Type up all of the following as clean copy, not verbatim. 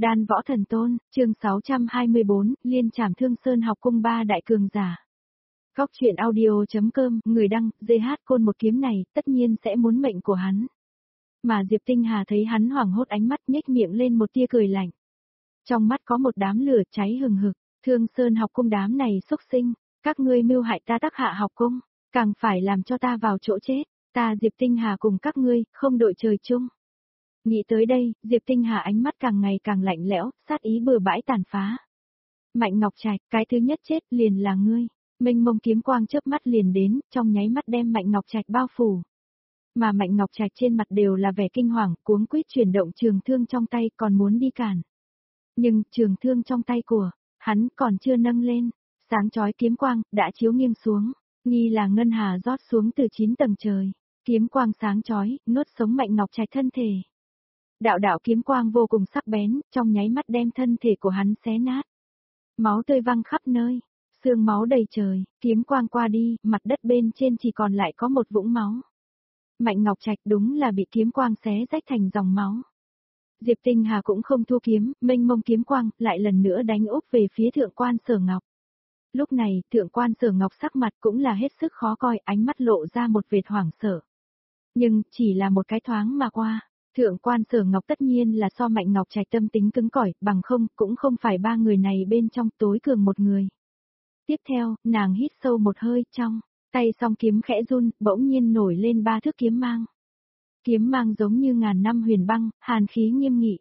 Đan Võ Thần Tôn, chương 624, Liên Trảm Thương Sơn học cung ba đại cường giả. Góc truyện audio.com, người đăng, GH Côn một kiếm này, tất nhiên sẽ muốn mệnh của hắn. Mà Diệp Tinh Hà thấy hắn hoảng hốt ánh mắt nhếch miệng lên một tia cười lạnh. Trong mắt có một đám lửa cháy hừng hực, Thương Sơn học cung đám này xúc sinh, các ngươi mưu hại ta Tắc Hạ học cung, càng phải làm cho ta vào chỗ chết, ta Diệp Tinh Hà cùng các ngươi, không đội trời chung. Nghĩ tới đây, Diệp Tinh Hà ánh mắt càng ngày càng lạnh lẽo, sát ý bừa bãi tàn phá. Mạnh Ngọc Trạch, cái thứ nhất chết liền là ngươi. Mênh mông kiếm quang chớp mắt liền đến, trong nháy mắt đem Mạnh Ngọc Trạch bao phủ. Mà Mạnh Ngọc Trạch trên mặt đều là vẻ kinh hoàng, cuống quýt chuyển động trường thương trong tay, còn muốn đi cản. Nhưng trường thương trong tay của hắn còn chưa nâng lên, sáng chói kiếm quang đã chiếu nghiêng xuống, nghi là ngân hà rót xuống từ 9 tầng trời. Kiếm quang sáng chói, nuốt sống Mạnh Ngọc Trạch thân thể. Đạo đạo kiếm quang vô cùng sắc bén, trong nháy mắt đem thân thể của hắn xé nát. Máu tươi văng khắp nơi, xương máu đầy trời, kiếm quang qua đi, mặt đất bên trên chỉ còn lại có một vũng máu. Mạnh Ngọc Trạch đúng là bị kiếm quang xé rách thành dòng máu. Diệp Tinh Hà cũng không thua kiếm, mênh mông kiếm quang, lại lần nữa đánh úp về phía Thượng Quan Sở Ngọc. Lúc này, Thượng Quan Sở Ngọc sắc mặt cũng là hết sức khó coi, ánh mắt lộ ra một vệt hoảng sợ. Nhưng, chỉ là một cái thoáng mà qua. Thượng Quan Sở Ngọc tất nhiên là so Mạnh Ngọc Trạch tâm tính cứng cỏi, bằng không, cũng không phải ba người này bên trong tối cường một người. Tiếp theo, nàng hít sâu một hơi, trong tay song kiếm khẽ run, bỗng nhiên nổi lên 3 thước kiếm mang. Kiếm mang giống như ngàn năm huyền băng, hàn khí nghiêm nghị.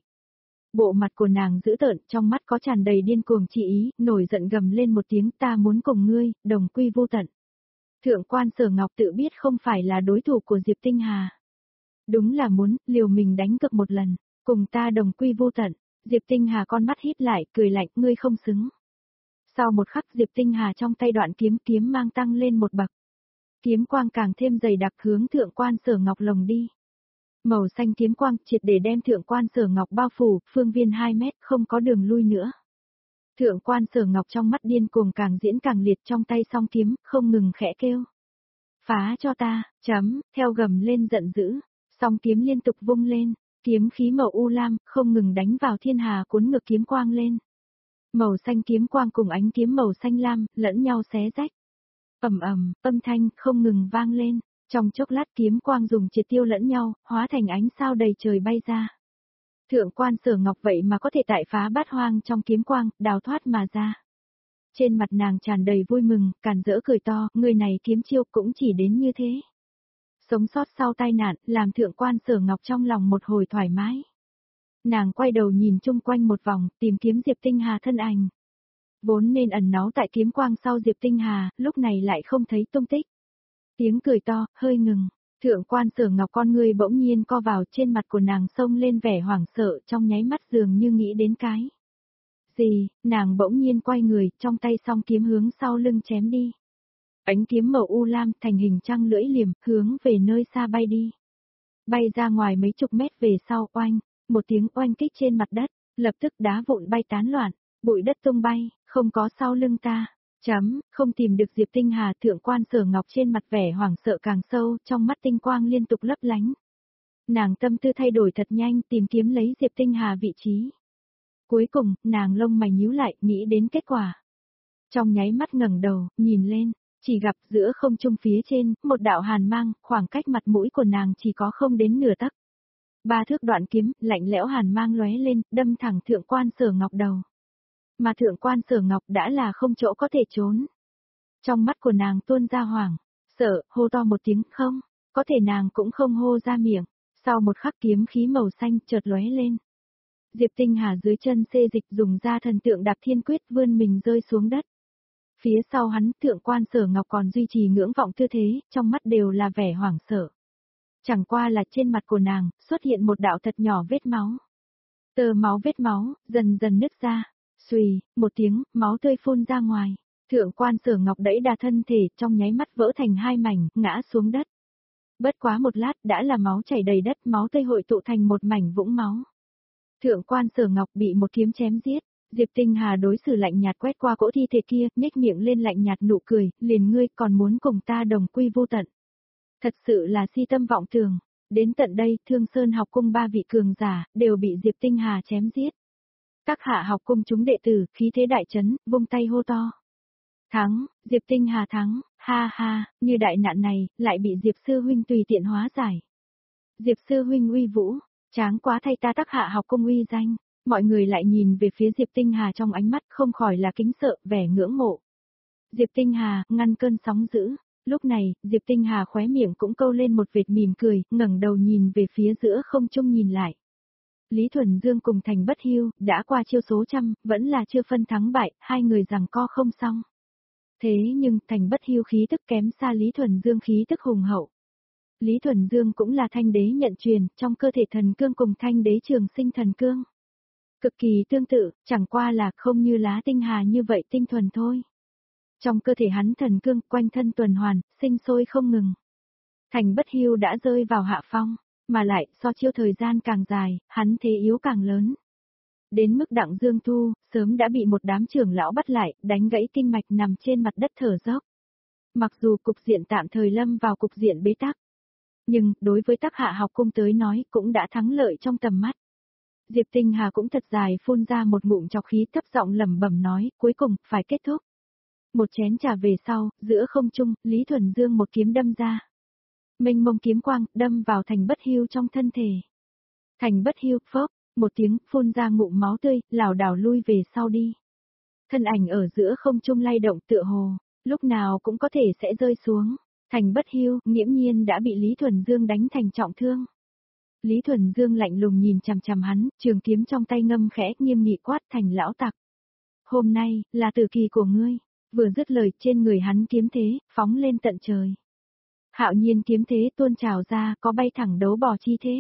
Bộ mặt của nàng dữ tợn, trong mắt có tràn đầy điên cuồng chi ý, nổi giận gầm lên một tiếng, ta muốn cùng ngươi, đồng quy vô tận. Thượng Quan Sở Ngọc tự biết không phải là đối thủ của Diệp Tinh Hà. Đúng là muốn, liều mình đánh cược một lần, cùng ta đồng quy vô tận. Diệp Tinh Hà con mắt híp lại, cười lạnh, ngươi không xứng. Sau một khắc Diệp Tinh Hà trong tay đoạn kiếm mang tăng lên một bậc. Kiếm quang càng thêm dày đặc hướng Thượng Quan Sở Ngọc lồng đi. Màu xanh kiếm quang triệt để đem Thượng Quan Sở Ngọc bao phủ, phương viên 2 mét, không có đường lui nữa. Thượng Quan Sở Ngọc trong mắt điên cuồng càng diễn càng liệt, trong tay song kiếm, không ngừng khẽ kêu. Phá cho ta, theo gầm lên giận dữ. Song kiếm liên tục vung lên, kiếm khí màu u lam, không ngừng đánh vào thiên hà cuốn ngược kiếm quang lên. Màu xanh kiếm quang cùng ánh kiếm màu xanh lam, lẫn nhau xé rách. Ầm ầm, âm thanh không ngừng vang lên, trong chốc lát kiếm quang dùng triệt tiêu lẫn nhau, hóa thành ánh sao đầy trời bay ra. Thượng Quan Sở Ngọc vậy mà có thể tại phá bát hoang trong kiếm quang, đào thoát mà ra. Trên mặt nàng tràn đầy vui mừng, càn rỡ cười to, người này kiếm chiêu cũng chỉ đến như thế. Sống sót sau tai nạn, làm Thượng Quan Sở Ngọc trong lòng một hồi thoải mái. Nàng quay đầu nhìn chung quanh một vòng, tìm kiếm Diệp Tinh Hà thân ảnh. Vốn nên ẩn náu tại kiếm quang sau Diệp Tinh Hà, lúc này lại không thấy tung tích. Tiếng cười to, hơi ngừng. Thượng Quan Sở Ngọc con người bỗng nhiên co vào, trên mặt của nàng xông lên vẻ hoảng sợ, trong nháy mắt dường như nghĩ đến cái gì, nàng bỗng nhiên quay người, trong tay song kiếm hướng sau lưng chém đi. Ánh kiếm màu u lam thành hình trăng lưỡi liềm, hướng về nơi xa bay đi. Bay ra ngoài mấy chục mét về sau, oanh, một tiếng oanh kích trên mặt đất, lập tức đá vụn bay tán loạn, bụi đất tung bay, không có sau lưng ta. Không tìm được Diệp Tinh Hà. Thượng Quan Sở Ngọc trên mặt vẻ hoảng sợ càng sâu, trong mắt tinh quang liên tục lấp lánh. Nàng tâm tư thay đổi thật nhanh, tìm kiếm lấy Diệp Tinh Hà vị trí. Cuối cùng, nàng lông mày nhíu lại, nghĩ đến kết quả. Trong nháy mắt ngẩng đầu, nhìn lên. Chỉ gặp giữa không trung phía trên, một đạo hàn mang, khoảng cách mặt mũi của nàng chỉ có không đến nửa tấc. 3 thước đoạn kiếm, lạnh lẽo hàn mang lóe lên, đâm thẳng Thượng Quan Sở Ngọc đầu. Mà Thượng Quan Sở Ngọc đã là không chỗ có thể trốn. Trong mắt của nàng tuôn ra hoảng, sợ, hô to một tiếng không, có thể nàng cũng không hô ra miệng. Sau một khắc kiếm khí màu xanh chợt lóe lên. Diệp Tinh Hà dưới chân xê dịch dùng ra thần tượng đạp thiên quyết vươn mình rơi xuống đất. Phía sau hắn, Thượng Quan Sở Ngọc còn duy trì ngưỡng vọng tư thế, trong mắt đều là vẻ hoảng sợ. Chẳng qua là trên mặt của nàng, xuất hiện một đạo thật nhỏ vết máu. Tờ máu vết máu, dần dần nứt ra. Xùy, một tiếng, máu tươi phun ra ngoài. Thượng Quan Sở Ngọc đẩy đà thân thể, trong nháy mắt vỡ thành 2 mảnh, ngã xuống đất. Bất quá một lát, đã là máu chảy đầy đất, máu tươi hội tụ thành một mảnh vũng máu. Thượng Quan Sở Ngọc bị một kiếm chém giết. Diệp Tinh Hà đối xử lạnh nhạt quét qua cỗ thi thể kia, nhếch miệng lên lạnh nhạt nụ cười, liền ngươi còn muốn cùng ta đồng quy vô tận. Thật sự là si tâm vọng tưởng. Đến tận đây, Thương Sơn học cung 3 vị cường giả, đều bị Diệp Tinh Hà chém giết. Tắc Hạ học cung chúng đệ tử, khí thế đại chấn, vung tay hô to. Thắng, Diệp Tinh Hà thắng, ha ha, như đại nạn này, lại bị Diệp sư huynh tùy tiện hóa giải. Diệp sư huynh uy vũ, tráng quá thay ta Tắc Hạ học cung uy danh. Mọi người lại nhìn về phía Diệp Tinh Hà trong ánh mắt không khỏi là kính sợ, vẻ ngưỡng mộ. Diệp Tinh Hà, ngăn cơn sóng dữ. Lúc này, Diệp Tinh Hà khóe miệng cũng câu lên một vệt mỉm cười, ngẩng đầu nhìn về phía giữa không trung nhìn lại. Lý Thuần Dương cùng Thành Bất Hưu, đã qua chiêu số trăm, vẫn là chưa phân thắng bại, hai người giằng co không xong. Thế nhưng, Thành Bất Hưu khí tức kém xa Lý Thuần Dương khí tức hùng hậu. Lý Thuần Dương cũng là thanh đế nhận truyền, trong cơ thể thần cương cùng thanh đế trường sinh thần cương. Cực kỳ tương tự, chẳng qua là không như lá tinh hà như vậy tinh thuần thôi. Trong cơ thể hắn thần cương quanh thân tuần hoàn, sinh sôi không ngừng. Thành Bất Hưu đã rơi vào hạ phong, mà lại so chiêu thời gian càng dài, hắn thế yếu càng lớn. Đến mức Đặng Dương Thu, sớm đã bị một đám trưởng lão bắt lại, đánh gãy kinh mạch nằm trên mặt đất thở dốc. Mặc dù cục diện tạm thời lâm vào cục diện bế tắc, nhưng đối với Tắc Hạ học cung tới nói cũng đã thắng lợi trong tầm mắt. Diệp Tinh Hà cũng thật dài phun ra một ngụm trọc khí thấp giọng lẩm bẩm nói, cuối cùng, phải kết thúc. Một chén trà về sau, giữa không trung, Lý Thuần Dương một kiếm đâm ra. Mênh mông kiếm quang, đâm vào Thành Bất Hưu trong thân thể. Thành Bất Hưu, phốc, một tiếng, phun ra ngụm máu tươi, lảo đảo lui về sau đi. Thân ảnh ở giữa không trung lay động tựa hồ, lúc nào cũng có thể sẽ rơi xuống. Thành Bất Hưu, nghiễm nhiên đã bị Lý Thuần Dương đánh thành trọng thương. Lý Thuần Dương lạnh lùng nhìn chằm chằm hắn, trường kiếm trong tay ngâm khẽ nghiêm nghị quát Thành lão tặc. Hôm nay, là tử kỳ của ngươi. Vừa dứt lời trên người hắn kiếm thế, phóng lên tận trời. Hạo nhiên kiếm thế tuôn trào ra, có bay thẳng đấu bò chi thế.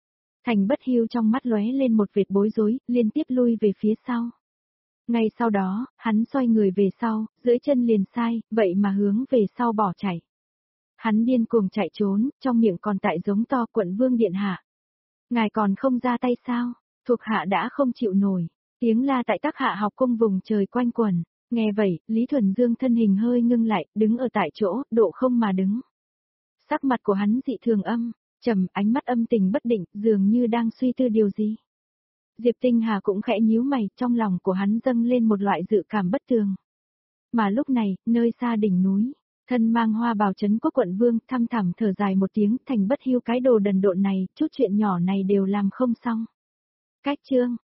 Thành Bất Hưu trong mắt lóe lên một vệt bối rối, liên tiếp lui về phía sau. Ngay sau đó, hắn xoay người về sau, dưới chân liền sai, vậy mà hướng về sau bỏ chạy. Hắn điên cuồng chạy trốn, trong miệng còn tại giống to quận vương điện hạ. Ngài còn không ra tay sao? Thuộc hạ đã không chịu nổi. Tiếng la tại Tắc Hạ học cung vùng trời quanh quẩn. Nghe vậy, Lý Thuần Dương thân hình hơi ngưng lại, đứng ở tại chỗ, độ không mà đứng. Sắc mặt của hắn dị thường trầm, ánh mắt âm tình bất định, dường như đang suy tư điều gì. Diệp Tinh Hà cũng khẽ nhíu mày, trong lòng của hắn dâng lên một loại dự cảm bất tường. Mà lúc này, nơi xa đỉnh núi, thân mang hoa bào trấn quốc quận vương, thăm thẳm thở dài một tiếng, Thành Bất Hưu cái đồ đần độn này, chút chuyện nhỏ này đều làm không xong. Cách chương